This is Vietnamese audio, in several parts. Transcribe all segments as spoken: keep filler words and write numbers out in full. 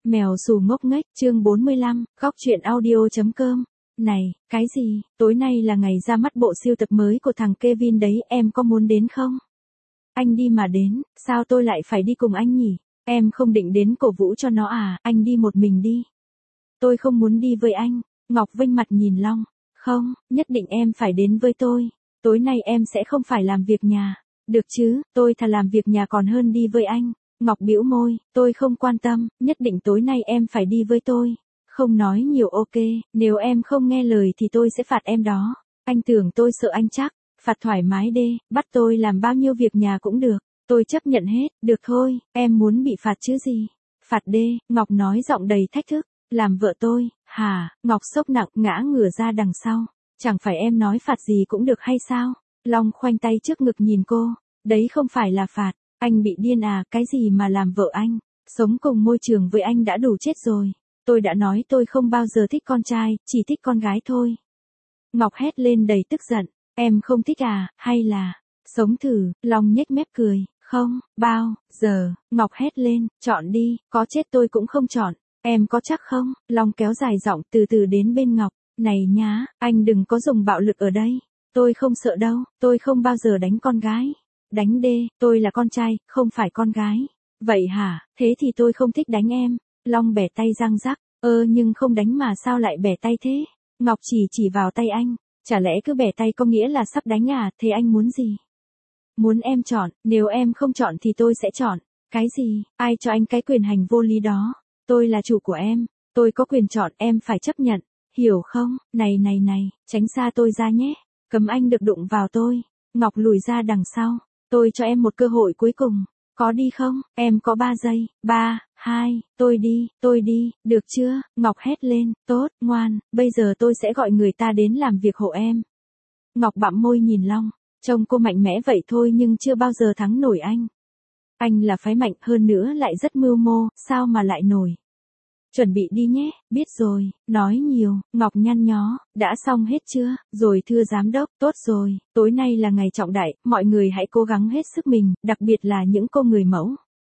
Mèo xù ngốc nghếch, chương bốn mươi lăm, góc truyện audio.com. Này, cái gì, tối nay là ngày ra mắt bộ siêu tập mới của thằng Kevin đấy, em có muốn đến không? Anh đi mà đến, sao tôi lại phải đi cùng anh nhỉ? Em không định đến cổ vũ cho nó à, anh đi một mình đi. Tôi không muốn đi với anh. Ngọc vênh mặt nhìn Long. Không, nhất định em phải đến với tôi. Tối nay em sẽ không phải làm việc nhà. Được chứ, tôi thà làm việc nhà còn hơn đi với anh. Ngọc bĩu môi, tôi không quan tâm, nhất định tối nay em phải đi với tôi. Không nói nhiều ok, nếu em không nghe lời thì tôi sẽ phạt em đó. Anh tưởng tôi sợ anh chắc, phạt thoải mái đê, bắt tôi làm bao nhiêu việc nhà cũng được. Tôi chấp nhận hết, được thôi, em muốn bị phạt chứ gì. Phạt đê, Ngọc nói giọng đầy thách thức, làm vợ tôi, hả, Ngọc sốc nặng ngã ngửa ra đằng sau. Chẳng phải em nói phạt gì cũng được hay sao? Long khoanh tay trước ngực nhìn cô, đấy không phải là phạt. Anh bị điên à, cái gì mà làm vợ anh? Sống cùng môi trường với anh đã đủ chết rồi. Tôi đã nói tôi không bao giờ thích con trai, chỉ thích con gái thôi. Ngọc hét lên đầy tức giận, em không thích à, hay là, sống thử, Long nhếch mép cười, không, bao, giờ, Ngọc hét lên, chọn đi, có chết tôi cũng không chọn, em có chắc không? Long kéo dài giọng từ từ đến bên Ngọc, này nhá, anh đừng có dùng bạo lực ở đây, tôi không sợ đâu, tôi không bao giờ đánh con gái. Đánh đê, tôi là con trai, không phải con gái. Vậy hả, thế thì tôi không thích đánh em. Long bẻ tay răng rắc, ơ nhưng không đánh mà sao lại bẻ tay thế? Ngọc chỉ chỉ vào tay anh, chả lẽ cứ bẻ tay có nghĩa là sắp đánh à, thế anh muốn gì? Muốn em chọn, nếu em không chọn thì tôi sẽ chọn. Cái gì, ai cho anh cái quyền hành vô lý đó? Tôi là chủ của em, tôi có quyền chọn, em phải chấp nhận, hiểu không? Này này này, tránh xa tôi ra nhé, cấm anh được đụng vào tôi. Ngọc lùi ra đằng sau. Tôi cho em một cơ hội cuối cùng, có đi không? Em có ba giây, ba, hai, tôi đi, tôi đi, được chưa? Ngọc hét lên, tốt, ngoan, bây giờ tôi sẽ gọi người ta đến làm việc hộ em. Ngọc bặm môi nhìn Long, trông cô mạnh mẽ vậy thôi nhưng chưa bao giờ thắng nổi anh. Anh là phái mạnh hơn nữa lại rất mưu mô, sao mà lại nổi? Chuẩn bị đi nhé, biết rồi, nói nhiều, Ngọc nhăn nhó, đã xong hết chưa, rồi thưa giám đốc, tốt rồi, tối nay là ngày trọng đại, mọi người hãy cố gắng hết sức mình, đặc biệt là những cô người mẫu.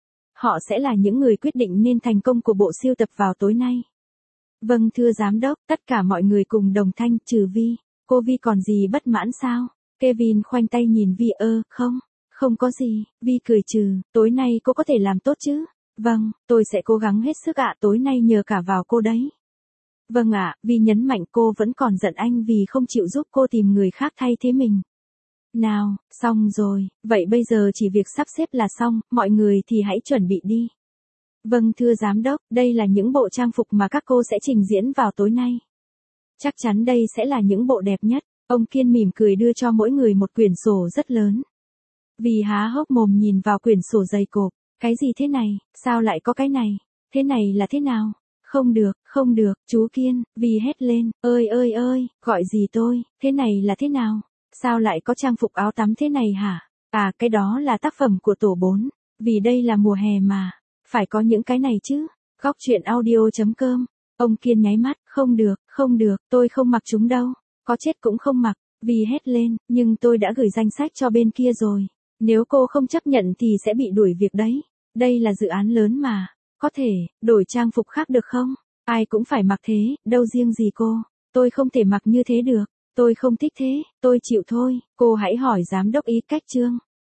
Họ sẽ là những người quyết định nên thành công của bộ siêu tập vào tối nay. Vâng thưa giám đốc, tất cả mọi người cùng đồng thanh, trừ Vi, cô Vi còn gì bất mãn sao? Kevin khoanh tay nhìn Vi ơ, không, không có gì, Vi cười trừ, tối nay cô có thể làm tốt chứ? Vâng, tôi sẽ cố gắng hết sức ạ, tối nay nhờ cả vào cô đấy. Vâng ạ, Vi nhấn mạnh cô vẫn còn giận anh vì không chịu giúp cô tìm người khác thay thế mình. Nào, xong rồi, vậy bây giờ chỉ việc sắp xếp là xong, mọi người thì hãy chuẩn bị đi. Vâng thưa giám đốc, đây là những bộ trang phục mà các cô sẽ trình diễn vào tối nay. Chắc chắn đây sẽ là những bộ đẹp nhất, ông Kiên mỉm cười đưa cho mỗi người một quyển sổ rất lớn. Vi há hốc mồm nhìn vào quyển sổ dày cộp. Cái gì thế này, sao lại có cái này, thế này là thế nào? Không được, không được, chú Kiên, Vi hét lên, ơi ơi ơi, gọi gì tôi, thế này là thế nào? Sao lại có trang phục áo tắm thế này hả? À cái đó là tác phẩm của tổ bốn, vì đây là mùa hè mà, phải có những cái này chứ. Góc truyện audio.com, ông Kiên nháy mắt, không được, không được, tôi không mặc chúng đâu, có chết cũng không mặc, Vi hét lên, nhưng tôi đã gửi danh sách cho bên kia rồi. Nếu cô không chấp nhận thì sẽ bị đuổi việc đấy. Đây là dự án lớn mà. Có thể, đổi trang phục khác được không? Ai cũng phải mặc thế, đâu riêng gì cô. Tôi không thể mặc như thế được. Tôi không thích thế, tôi chịu thôi. Cô hãy hỏi giám đốc ý cách chương.